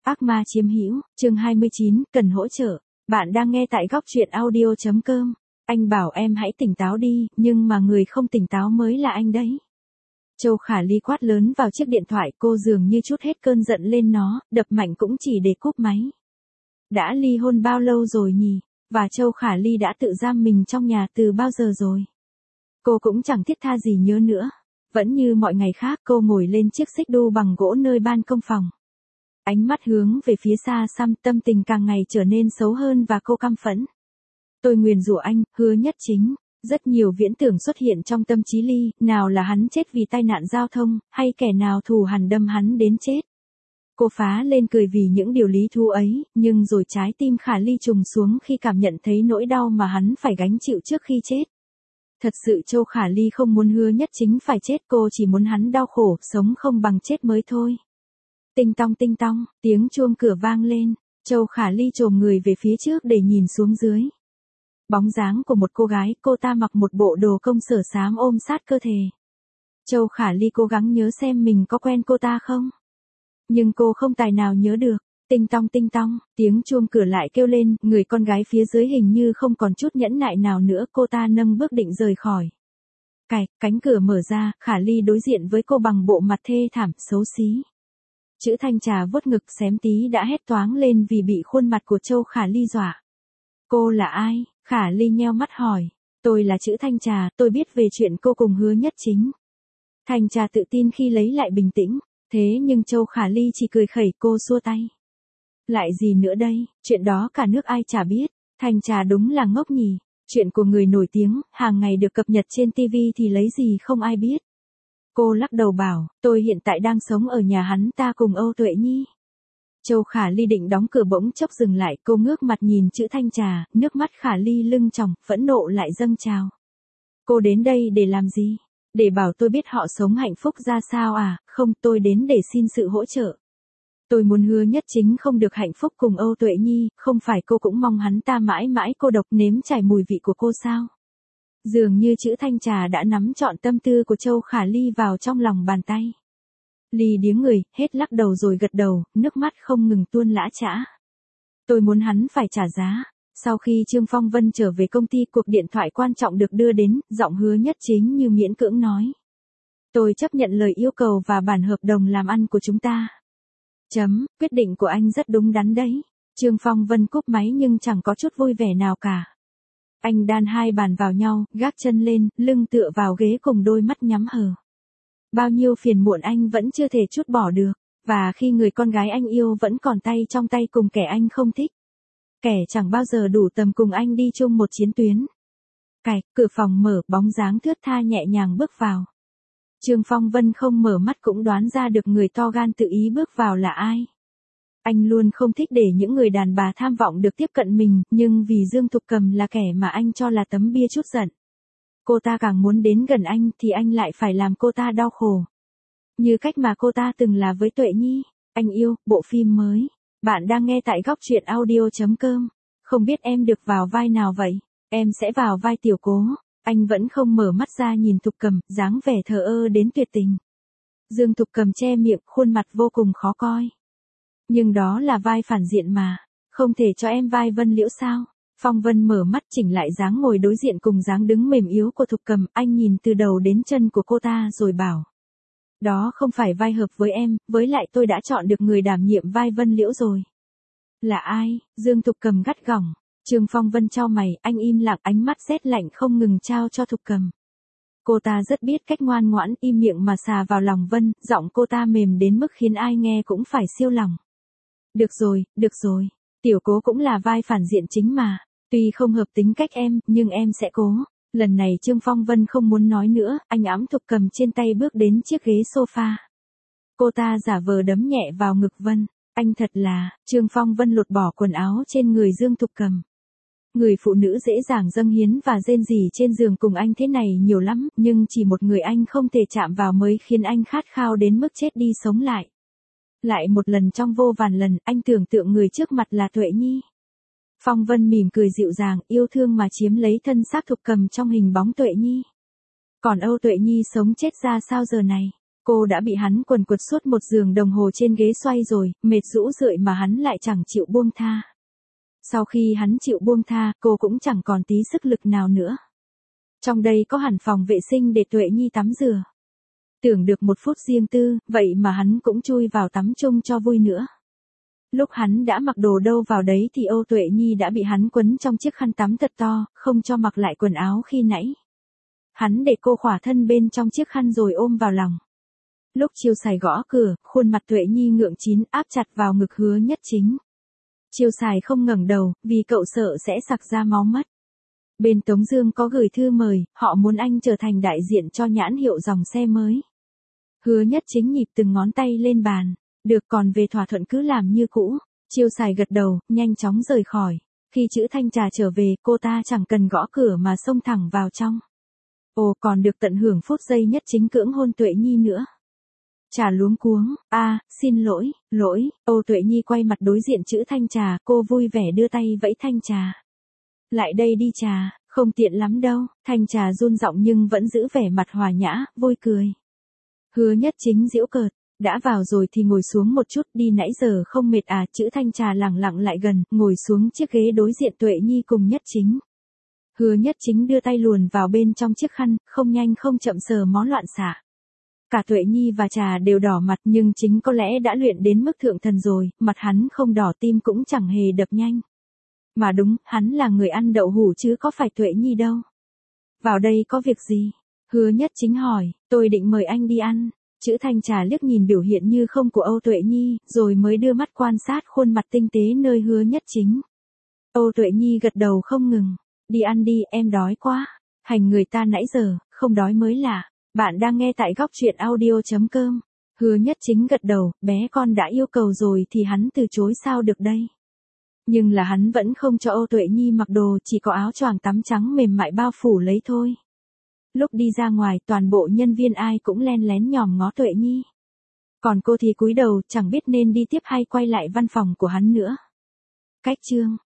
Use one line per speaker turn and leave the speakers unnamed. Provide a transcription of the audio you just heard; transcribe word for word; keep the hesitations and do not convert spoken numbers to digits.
Ác ma chiếm hữu, chương hai mươi chín, cần hỗ trợ. Bạn đang nghe tại góc truyện audio chấm com. Anh bảo em hãy tỉnh táo đi, nhưng mà người không tỉnh táo mới là anh đấy. Châu Khả Ly quát lớn vào chiếc điện thoại, cô dường như trút hết cơn giận lên nó, đập mạnh cũng chỉ để cúp máy. Đã ly hôn bao lâu rồi nhỉ? Và Châu Khả Ly đã tự giam mình trong nhà từ bao giờ rồi? Cô cũng chẳng thiết tha gì nhớ nữa. Vẫn như mọi ngày khác, cô ngồi lên chiếc xích đu bằng gỗ nơi ban công phòng. Ánh mắt hướng về phía xa xăm, tâm tình càng ngày trở nên xấu hơn và cô căm phẫn. Tôi nguyền rủa anh, Hứa Nhất Chính. Rất nhiều viễn tưởng xuất hiện trong tâm trí Ly, nào là hắn chết vì tai nạn giao thông, hay kẻ nào thù hằn đâm hắn đến chết. Cô phá lên cười vì những điều lý thú ấy, nhưng rồi trái tim Khả Ly trùng xuống khi cảm nhận thấy nỗi đau mà hắn phải gánh chịu trước khi chết. Thật sự Châu Khả Ly không muốn Hứa Nhất Chính phải chết, cô chỉ muốn hắn đau khổ, sống không bằng chết mới thôi. Tinh tong tinh tong, tiếng chuông cửa vang lên, Châu Khả Ly chồm người về phía trước để nhìn xuống dưới. Bóng dáng của một cô gái, cô ta mặc một bộ đồ công sở xám ôm sát cơ thể. Châu Khả Ly cố gắng nhớ xem mình có quen cô ta không. Nhưng cô không tài nào nhớ được. Tinh tong tinh tong, tiếng chuông cửa lại kêu lên, người con gái phía dưới hình như không còn chút nhẫn nại nào nữa, cô ta nâng bước định rời khỏi. Cạch, cánh cửa mở ra, Khả Ly đối diện với cô bằng bộ mặt thê thảm, xấu xí. Chữ Thanh Trà vuốt ngực xém tí đã hét toáng lên vì bị khuôn mặt của Châu Khả Ly dọa. Cô là ai? Khả Ly nheo mắt hỏi. Tôi là Chữ Thanh Trà, tôi biết về chuyện cô cùng Hứa Nhất Chính. Thanh Trà tự tin khi lấy lại bình tĩnh, thế nhưng Châu Khả Ly chỉ cười khẩy, cô xua tay. Lại gì nữa đây, chuyện đó cả nước ai chả biết. Thanh Trà đúng là ngốc nhỉ. Chuyện của người nổi tiếng, hàng ngày được cập nhật trên ti vi thì lấy gì không ai biết. Cô lắc đầu bảo, tôi hiện tại đang sống ở nhà hắn ta cùng Âu Tuệ Nhi. Châu Khả Ly định đóng cửa bỗng chốc dừng lại, cô ngước mặt nhìn Chữ Thanh Trà, nước mắt Khả Ly lưng tròng, phẫn nộ lại dâng trào. Cô đến đây để làm gì? Để bảo tôi biết họ sống hạnh phúc ra sao à? Không, tôi đến để xin sự hỗ trợ. Tôi muốn Hứa Nhất Chính không được hạnh phúc cùng Âu Tuệ Nhi, không phải cô cũng mong hắn ta mãi mãi cô độc nếm trải mùi vị của cô sao? Dường như Chữ Thanh Trà đã nắm trọn tâm tư của Châu Khả Ly vào trong lòng bàn tay. Ly điếng người, hết lắc đầu rồi gật đầu, nước mắt không ngừng tuôn lã chã. Tôi muốn hắn phải trả giá. Sau khi Trương Phong Vân trở về công ty, cuộc điện thoại quan trọng được đưa đến, giọng Hứa Nhất Chính như miễn cưỡng nói. Tôi chấp nhận lời yêu cầu và bản hợp đồng làm ăn của chúng ta. Chấm, quyết định của anh rất đúng đắn đấy. Trương Phong Vân cúp máy nhưng chẳng có chút vui vẻ nào cả. Anh đan hai bàn vào nhau, gác chân lên, lưng tựa vào ghế cùng đôi mắt nhắm hờ. Bao nhiêu phiền muộn anh vẫn chưa thể trút bỏ được, và khi người con gái anh yêu vẫn còn tay trong tay cùng kẻ anh không thích. Kẻ chẳng bao giờ đủ tầm cùng anh đi chung một chiến tuyến. Cạch, cửa phòng mở, bóng dáng thướt tha nhẹ nhàng bước vào. Trương Phong Vân không mở mắt cũng đoán ra được người to gan tự ý bước vào là ai. Anh luôn không thích để những người đàn bà tham vọng được tiếp cận mình, nhưng vì Dương Thục Cầm là kẻ mà anh cho là tấm bia trút giận. Cô ta càng muốn đến gần anh thì anh lại phải làm cô ta đau khổ. Như cách mà cô ta từng là với Tuệ Nhi. Anh yêu, bộ phim mới. Bạn đang nghe tại góc truyện audio chấm com. Không biết em được vào vai nào vậy? Em sẽ vào vai Tiểu Cố. Anh vẫn không mở mắt ra nhìn Thục Cầm, dáng vẻ thờ ơ đến tuyệt tình. Dương Thục Cầm che miệng, khuôn mặt vô cùng khó coi. Nhưng đó là vai phản diện mà. Không thể cho em vai Vân Liễu sao? Phong Vân mở mắt chỉnh lại dáng ngồi đối diện cùng dáng đứng mềm yếu của Thục Cầm, anh nhìn từ đầu đến chân của cô ta rồi bảo. Đó không phải vai hợp với em, với lại tôi đã chọn được người đảm nhiệm vai Vân Liễu rồi. Là ai? Dương Thục Cầm gắt gỏng. Trương Phong Vân chau mày, anh im lặng, ánh mắt rét lạnh không ngừng trao cho Thục Cầm. Cô ta rất biết cách ngoan ngoãn, im miệng mà xà vào lòng Vân, giọng cô ta mềm đến mức khiến ai nghe cũng phải siêu lòng. Được rồi, được rồi, Tiểu Cố cũng là vai phản diện chính mà. Tuy không hợp tính cách em, nhưng em sẽ cố. Lần này Trương Phong Vân không muốn nói nữa, anh ẵm Thục Cầm trên tay bước đến chiếc ghế sofa. Cô ta giả vờ đấm nhẹ vào ngực Vân. Anh thật là, Trương Phong Vân lột bỏ quần áo trên người Dương Thục Cầm. Người phụ nữ dễ dàng dâng hiến và rên rỉ trên giường cùng anh thế này nhiều lắm, nhưng chỉ một người anh không thể chạm vào mới khiến anh khát khao đến mức chết đi sống lại. Lại một lần trong vô vàn lần, anh tưởng tượng người trước mặt là Tuệ Nhi. Phong Vân mỉm cười dịu dàng, yêu thương mà chiếm lấy thân xác Thục Cầm trong hình bóng Tuệ Nhi. Còn Âu Tuệ Nhi sống chết ra sao giờ này? Cô đã bị hắn quần quật suốt một giường đồng hồ trên ghế xoay rồi, mệt rũ rượi mà hắn lại chẳng chịu buông tha. Sau khi hắn chịu buông tha, cô cũng chẳng còn tí sức lực nào nữa. Trong đây có hẳn phòng vệ sinh để Tuệ Nhi tắm rửa. Tưởng được một phút riêng tư, vậy mà hắn cũng chui vào tắm chung cho vui nữa. Lúc hắn đã mặc đồ đâu vào đấy thì Âu Tuệ Nhi đã bị hắn quấn trong chiếc khăn tắm thật to, không cho mặc lại quần áo khi nãy. Hắn để cô khỏa thân bên trong chiếc khăn rồi ôm vào lòng. Lúc Chiêu Sài gõ cửa, khuôn mặt Tuệ Nhi ngượng chín áp chặt vào ngực Hứa Nhất Chính. Chiêu Sài không ngẩng đầu, vì cậu sợ sẽ sặc ra máu mất. Bên Tống Dương có gửi thư mời, họ muốn anh trở thành đại diện cho nhãn hiệu dòng xe mới. Hứa Nhất Chính nhịp từng ngón tay lên bàn. Được, còn về thỏa thuận cứ làm như cũ. Chiêu Sài gật đầu, nhanh chóng rời khỏi. Khi chữ Thanh Trà trở về, cô ta chẳng cần gõ cửa mà xông thẳng vào trong. Ồ, còn được tận hưởng phút giây Nhất Chính cưỡng hôn Tuệ Nhi nữa. Trà luống cuống, a, à, xin lỗi, lỗi. Âu Tuệ Nhi quay mặt đối diện chữ Thanh Trà, cô vui vẻ đưa tay vẫy Thanh Trà. Lại đây đi Trà, không tiện lắm đâu. Thanh Trà run giọng nhưng vẫn giữ vẻ mặt hòa nhã, vui cười. Hứa Nhất Chính giễu cợt. Đã vào rồi thì ngồi xuống một chút, đi nãy giờ không mệt à? Chữ Thanh Trà lẳng lặng lại gần, ngồi xuống chiếc ghế đối diện Tuệ Nhi cùng Nhất Chính. Hứa Nhất Chính đưa tay luồn vào bên trong chiếc khăn, không nhanh không chậm sờ mó loạn xạ. Cả Tuệ Nhi và Trà đều đỏ mặt, nhưng Chính có lẽ đã luyện đến mức thượng thần rồi, mặt hắn không đỏ, tim cũng chẳng hề đập nhanh. Mà đúng, hắn là người ăn đậu hũ chứ có phải Tuệ Nhi đâu. Vào đây có việc gì? Hứa Nhất Chính hỏi, tôi định mời anh đi ăn. Chữ Thanh Trà liếc nhìn biểu hiện như không của Âu Tuệ Nhi, rồi mới đưa mắt quan sát khuôn mặt tinh tế nơi Hứa Nhất Chính. Âu Tuệ Nhi gật đầu không ngừng. Đi ăn đi, em đói quá. Hành người ta nãy giờ, không đói mới lạ. Bạn đang nghe tại góc truyện audio chấm com. Hứa Nhất Chính gật đầu, bé con đã yêu cầu rồi thì hắn từ chối sao được đây. Nhưng là hắn vẫn không cho Âu Tuệ Nhi mặc đồ, chỉ có áo choàng tắm trắng mềm mại bao phủ lấy thôi. Lúc đi ra ngoài, toàn bộ nhân viên ai cũng len lén nhòm ngó Tuệ Nhi. Còn cô thì cúi đầu, chẳng biết nên đi tiếp hay quay lại văn phòng của hắn nữa. Cách chương